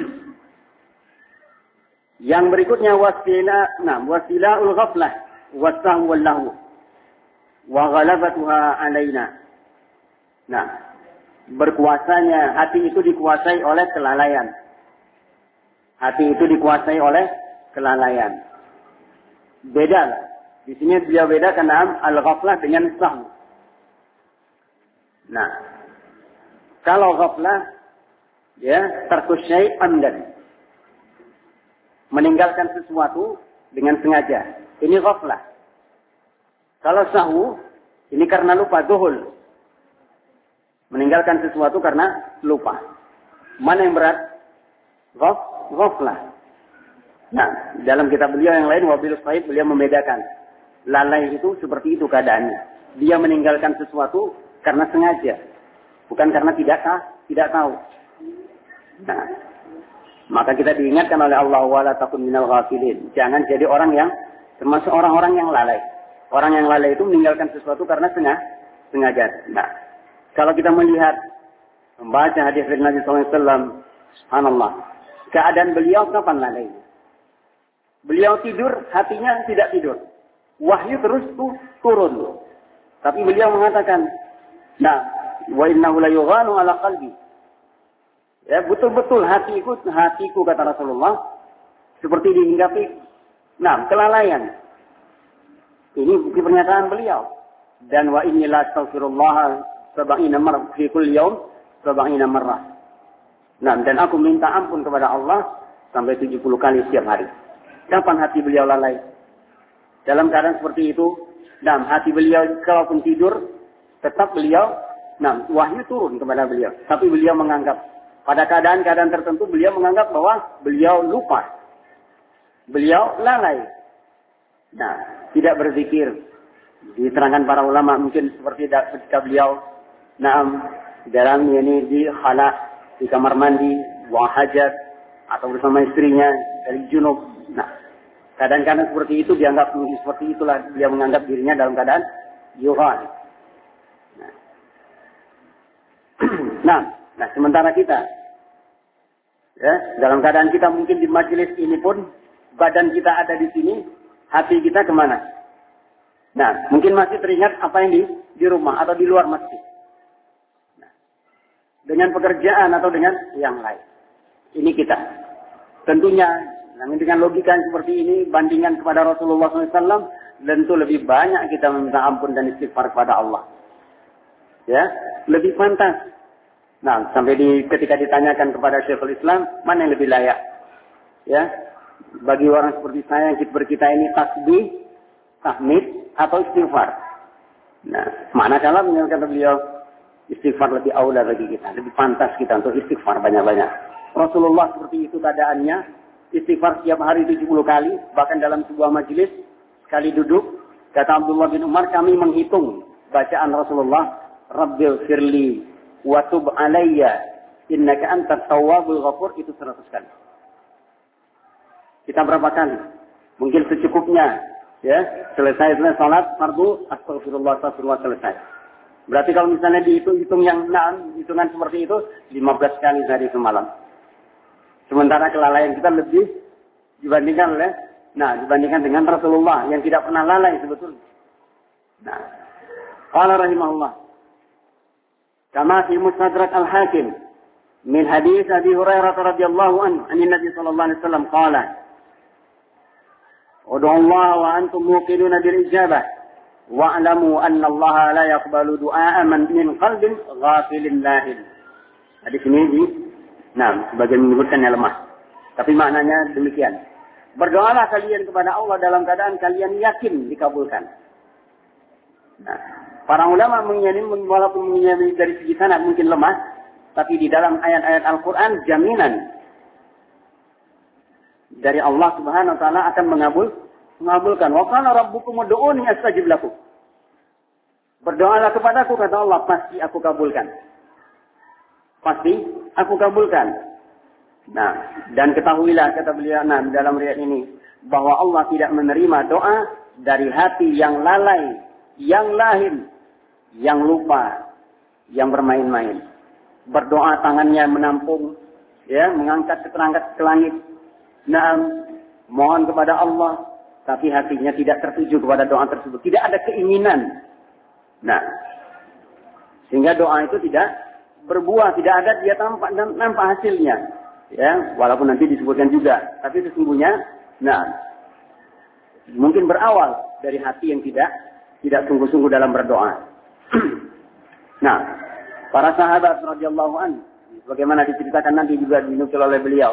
Yang berikutnya wasilaul ghaflah wasahwu wal lahu wa ghalabatuha alaina. Berkuasanya hati itu dikuasai oleh kelalaian. Hati itu dikuasai oleh kelalaian. Beda. Di sini dia bedakan al-ghaflah dengan sahwu. Kalau ghaflah tarkus syai' amdan. Meninggalkan sesuatu dengan sengaja. Ini ghaflah. Kalau sahwu ini karena lupa, dhuhul. Meninggalkan sesuatu karena lupa. Mana yang berat? Ghaflah. Dalam kitab beliau yang lain Wabil Sahib beliau membedakan lalai itu seperti itu keadaannya. Dia meninggalkan sesuatu karena sengaja, bukan karena tidak tahu. Maka kita diingatkan oleh Allah wala takun minal ghafilin. Jangan jadi orang yang termasuk orang-orang yang lalai. Orang yang lalai itu meninggalkan sesuatu karena sengaja. Kalau kita melihat membaca hadis dari Nabi SAW, subhanallah, keadaan beliau kapan lalai? Beliau tidur, hatinya tidak tidur. Wahyu terus turun. Tapi beliau mengatakan, wa innahu la yughanu ala qalbi. Ya, betul-betul hatiku kata Rasulullah seperti dihinggapi kelalaian. Ini bukti pernyataan beliau. Dan wa inni la astaghfirullah 70 marrah fi kulli yawm 70 marrah. Dan aku minta ampun kepada Allah sampai 70 kali setiap hari. Kapan hati beliau lalai? Dalam keadaan seperti itu, hati beliau kalaupun tidur, tetap beliau, wahyu turun kepada beliau. Tapi beliau menganggap, pada keadaan-keadaan tertentu beliau menganggap bahwa beliau lupa. Beliau lalai. Tidak berzikir. Diterangkan para ulama mungkin seperti ketika beliau, dalam di khala, di kamar mandi, buang hajat, atau bersama istrinya dari junub. Kadang-kadang seperti itu dianggap seperti itulah dia menganggap dirinya dalam keadaan yughal. Sementara kita dalam keadaan kita mungkin di majelis ini pun badan kita ada di sini, hati kita kemana? Mungkin masih teringat apa yang di rumah atau di luar masjid. Dengan pekerjaan atau dengan yang lain. Ini kita. Tentunya dengan logika yang seperti ini, bandingkan kepada Rasulullah SAW, tentu lebih banyak kita meminta ampun dan istighfar kepada Allah. Lebih pantas. Sampai ketika ditanyakan kepada Syekhul Islam, mana yang lebih layak? Bagi orang seperti saya yang kita ini tasbih, tahmid atau istighfar. Nah, manakala kata beliau, istighfar lebih aula bagi kita, lebih pantas kita untuk istighfar banyak-banyak. Rasulullah seperti itu keadaannya, istighfar setiap hari 70 kali, bahkan dalam sebuah majelis, sekali duduk, kata Abdullah bin Umar, kami menghitung bacaan Rasulullah, Rabbil firli wa tub alayya innaka antat tawwabul ghafur, itu 100 kali. Kita berapa kali? Mungkin secukupnya, ya, selesai salat fardu, astagfirullah, selesai. Berarti kalau misalnya dihitung yang hitungan seperti itu, 15 kali sehari semalam. Sementara kelalaian kita lebih dibandingkan dengan Rasulullah yang tidak pernah lalai sebetulnya. Nah, qala rahimahullah, kama fi Mustadrak al-Hakim min hadis Abi Hurairah radhiyallahu anhu, an Nabi sallallahu alaihi wasallam qala, ud'u Allah wa antum muqinuna bil ijabah wa'lamu anna Allah la yaqbalu du'a man min qalbin ghafilin lahin. Hadis ini sebagian menyebutkannya lemah, tapi maknanya demikian. Berdoalah kalian kepada Allah dalam keadaan kalian yakin dikabulkan. Nah, para ulama walaupun menyiapkan dari segi sanad mungkin lemah, tapi di dalam ayat-ayat Al-Quran jaminan dari Allah Subhanahu Wa Taala akan mengabulkan. Wa qala rabbukum ud'uni astajib lakum. Berdoalah kepadaku, kata Allah, pasti aku kabulkan. Pasti aku kabulkan. Nah, dan ketahuilah, kata beliau dalam riwayat ini, bahwa Allah tidak menerima doa dari hati yang lalai, yang lahin, yang lupa, yang bermain-main. Berdoa tangannya menampung, ya, mengangkat keterangkat ke langit. Mohon kepada Allah, tapi hatinya tidak tertuju kepada doa tersebut. Tidak ada keinginan. Nah, sehingga doa itu tidak berbuah, tidak ada dia nampak hasilnya. Ya, walaupun nanti disebutkan juga, tapi sesungguhnya, mungkin berawal dari hati yang tidak sungguh-sungguh dalam berdoa. Nah, para sahabat radhiyallahu anhu, bagaimana diceritakan nanti juga dinukil oleh beliau.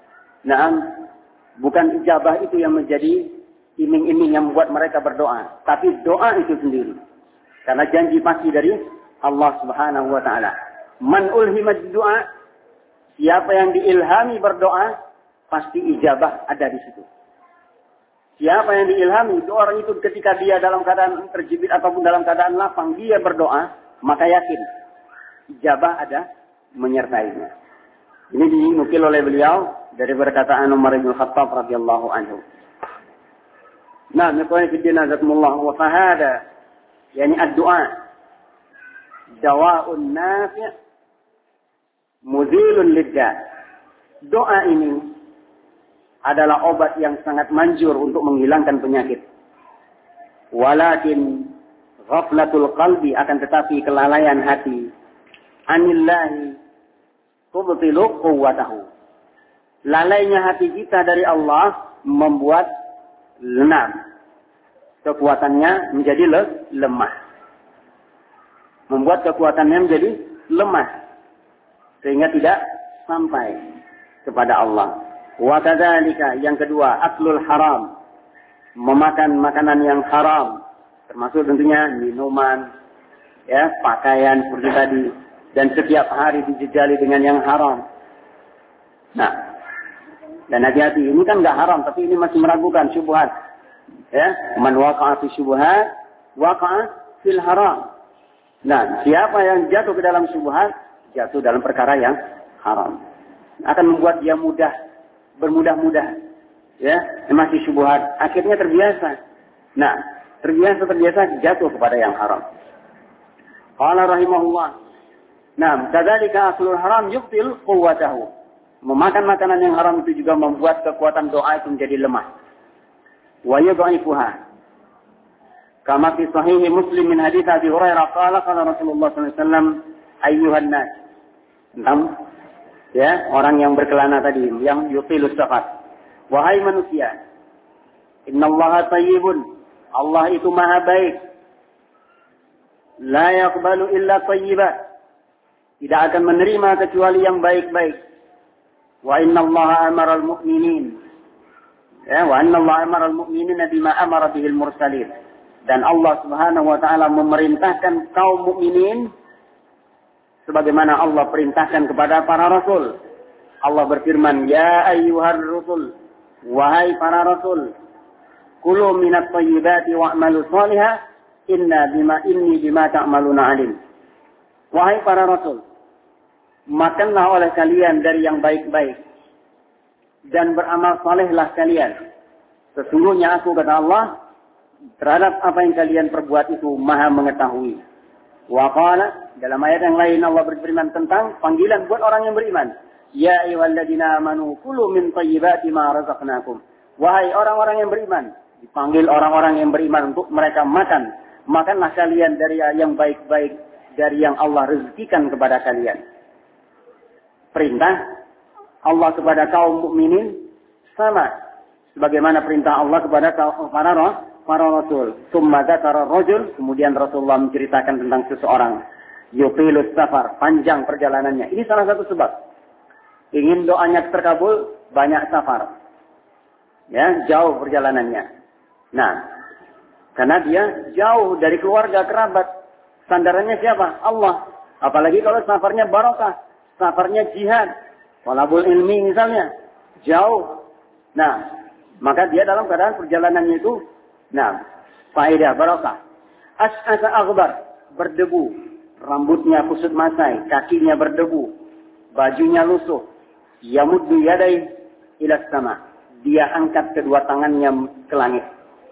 Bukan ijabah itu yang menjadi iming-iming yang membuat mereka berdoa, tapi doa itu sendiri. Karena janji pasti dari Allah Subhanahu wa taala. Man ulhimad du'a, siapa yang diilhami berdoa, pasti ijabah ada di situ. Siapa yang diilhami, orang itu ketika dia dalam keadaan terjepit ataupun dalam keadaan lapang, dia berdoa, maka yakin ijabah ada menyertainya. Ini dinukil oleh beliau dari perkataan Umar bin Khattab radhiyallahu anhu. Nah, ikhwan fillah jazakumullah wa fahada, yani ad-du'a dawa'un nafi' muzilun lidda. Doa ini adalah obat yang sangat manjur untuk menghilangkan penyakit. Walakin ghaflatul qalbi, akan tetapi kelalaian hati, anillahi tubtilu quwwatahu. Lalainya hati kita dari Allah membuat kekuatannya menjadi lemah. Membuat kekuatannya menjadi lemah, sehingga tidak sampai kepada Allah. Wa kadzalika, yang kedua, aklul haram, memakan makanan yang haram, termasuk tentunya minuman, ya, pakaian seperti tadi, dan setiap hari dijejali dengan yang haram. Nah, dan hati-hati, ini kan nggak haram, tapi ini masih meragukan syubhat. Ya, man waqa'a fi syubhat, waqa'a fil haram. Nah, siapa yang jatuh ke dalam syubhat, jatuh dalam perkara yang haram. Akan membuat dia bermudah-mudah, ya, masih syubhat, akhirnya terbiasa. Nah, terbiasa jatuh kepada yang haram. Qala rahimahullah, kadzalika aklul haram yubtil quwwatahu. Memakan makanan yang haram itu juga membuat kekuatan doa itu menjadi lemah. Wa yudha'ifuha. Kama fi sahih Muslim min hadits Abi Hurairah qala Rasulullah sallallahu alaihi wasallam, ayyuhan nas. Ya, orang yang berkelana tadi, yang yutilus safat. Wahai manusia, innallaha thayyibun. Allah itu maha baik. La yaqbalu illa thayyiba. Tidak akan menerima kecuali yang baik-baik. Wa innallaha amara al-mu'minin Ya, wa anna Allah amara al-mu'minina bima amara bihil mursalin. Dan Allah Subhanahu wa taala memerintahkan kaum mukminin sebagaimana Allah perintahkan kepada para rasul. Allah berfirman, "Ya ayyuhar rusul, wahai para rasul, kulu minat thayyibati wa'malu salihah, inni bima ta'maluna alim." Wahai para rasul, makanlah oleh kalian dari yang baik-baik dan beramal salehlah kalian. Sesungguhnya aku, kata Allah, terhadap apa yang kalian perbuat itu Maha mengetahui. Wa qala, dalam ayat yang lain Allah berfirman tentang panggilan buat orang yang beriman. Ya ayyuhalladzina amanu kulu min thayyibati ma razaqnakum. Wahai orang-orang yang beriman, dipanggil orang-orang yang beriman untuk mereka makan. Makanlah kalian dari yang baik-baik dari yang Allah rezekikan kepada kalian. Perintah Allah kepada kaum mukminin sama sebagaimana perintah Allah kepada para rasul. Tsumma dzakara rajul, kemudian Rasulullah menceritakan tentang seseorang yutilus safar, panjang perjalanannya. Ini salah satu sebab. Ingin doanya terkabul, banyak safar. Ya, jauh perjalanannya. Nah, karena dia jauh dari keluarga kerabat. Sandarannya siapa? Allah. Apalagi kalau safarnya barokah, safarnya jihad, talabul ilmi misalnya, jauh. Nah, maka dia dalam keadaan perjalanannya itu, nah, faedah barokah. As'asa aghbar, berdebu, rambutnya kusut masai, kakinya berdebu, bajunya lusuh. Yamuddu yadai ila sama, dia angkat kedua tangannya ke langit.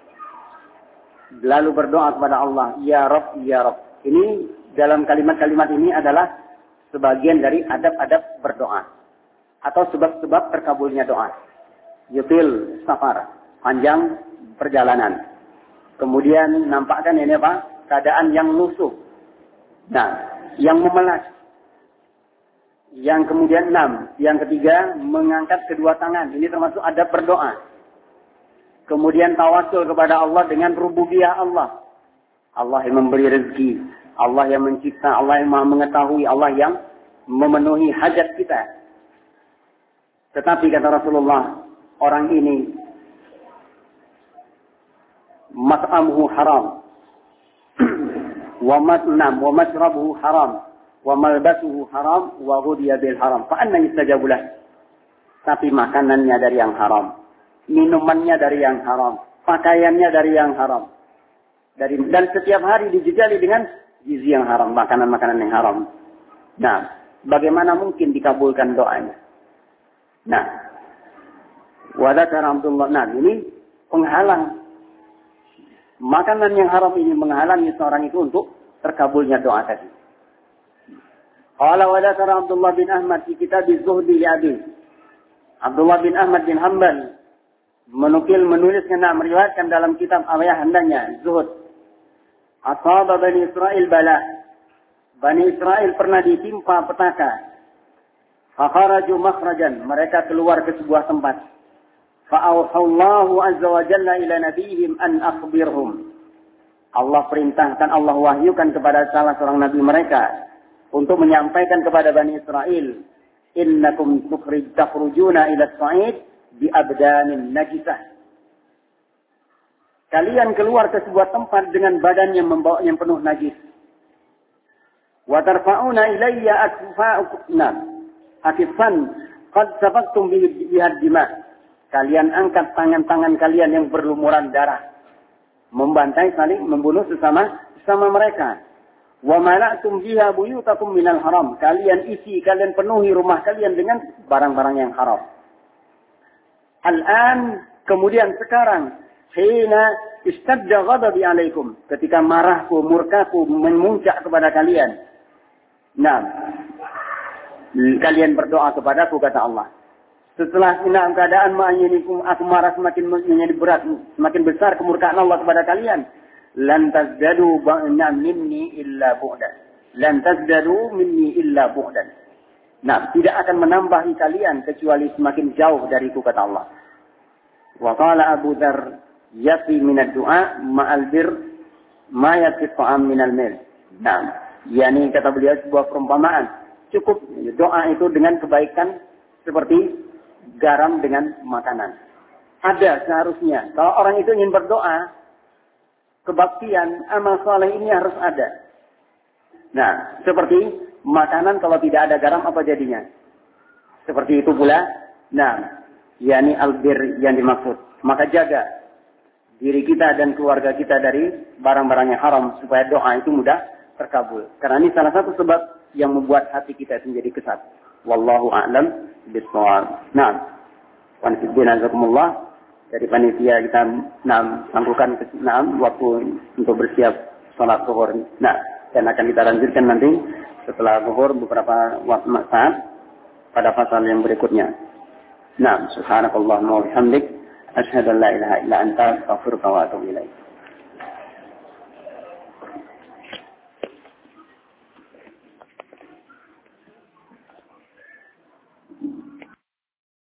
Lalu berdoa kepada Allah, Ya Rabb, Ya Rabb. Ini dalam kalimat-kalimat ini adalah sebagian dari adab-adab berdoa atau sebab-sebab terkabulnya doa. Yutil safar, panjang perjalanan. Kemudian nampakkan ini apa? Keadaan yang lusuh. Nah, yang memelas. Yang kemudian 6. Yang ketiga, mengangkat kedua tangan. Ini termasuk adab berdoa. Kemudian tawasul kepada Allah dengan rububiyah Allah. Allah yang memberi rezeki. Allah yang mencipta. Allah yang maha mengetahui. Allah yang memenuhi hajat kita. Tetapi kata Rasulullah, orang ini mat'amuhu haram. wa masrabuhu haram. Wa malbasuhu haram wa ghudhiya bil haram. Fa anna yustajabu lah. Tapi makanannya dari yang haram, minumannya dari yang haram, pakaiannya dari yang haram. Dan setiap hari dijejali dengan gizi yang haram, makanan-makanan yang haram. Nah, bagaimana mungkin dikabulkan doanya? Nah, wa dzakara Abdullah. Nah, ini penghalang. Makanan yang haram ini menghalangi seorang itu untuk terkabulnya doa tadi. Qala wa dzakara Abdullah bin Ahmad fi kitab az-Zuhdi li Abi. Abdullah bin Ahmad bin Hanbal menuliskan meriwayatkan dalam kitab ayahandanya Zuhud. Asaba Bani Israel bala. Bani Israel pernah ditimpa petaka. Fakharaju makhrajan, mereka keluar ke sebuah tempat. Fa'auhallahu azza wa jalla ila nabiyihim an akhbirhum. Allah perintahkan, Allah wahyukan kepada salah seorang nabi mereka untuk menyampaikan kepada Bani Israel, innakum takhrujuna ila as-sa'id bi abdanin najisah. Kalian keluar ke sebuah tempat dengan badan yang membawanya penuh najis. Wa tarfa'una ilayya akifan qad safaqtum bihad dima. Kalian angkat tangan-tangan kalian yang berlumuran darah, membantai saling membunuh sesama mereka. Wa mala'tum biha buyutakum minal haram. Kalian penuhi rumah kalian dengan barang-barang yang haram. Al-an, kemudian sekarang, hina istadda ghadabi alaikum, ketika marahku, murkaku memuncak kepada kalian. Nah, kalian berdoa kepadaku, kata Allah. Setelah keadaan aku marah semakin menjadi berat, semakin besar kemurkaan Allah kepada kalian. Lan tazdadu minni illa bu'dan. Lan tazdadu minni illa bu'dan. Nah, tidak akan menambahi kalian kecuali semakin jauh dariku, kata Allah. Wa qala Abu Dzar yafi minad du'a ma'al bir ma yafi ta'am minal mil. Nah, yakni kata beliau sebuah perumpamaan. Cukup doa itu dengan kebaikan seperti garam dengan makanan. ada seharusnya. Kalau orang itu ingin berdoa, kebaktian, amal soleh ini harus ada. Nah, seperti makanan kalau tidak ada garam apa jadinya? Seperti itu pula. Nah, yakni albir yang dimaksud. Maka jaga diri kita dan keluarga kita dari barang-barang yang haram supaya doa itu mudah terkabul. Karena ini salah satu sebab yang membuat hati kita itu menjadi kesat. Wallahu a'lam bishawab. Nah, wanfidinazakumullah. Dari panitia kita sanggukan waktu untuk bersiap sholat zuhur. Nah, dan akan kita lanjutkan nanti setelah zuhur beberapa saat pada pasal yang berikutnya. Nah, subhanakallahumma wa bihamdik asyhadu an la ilaha illa anta astaghfiruka wa atubu ilaik.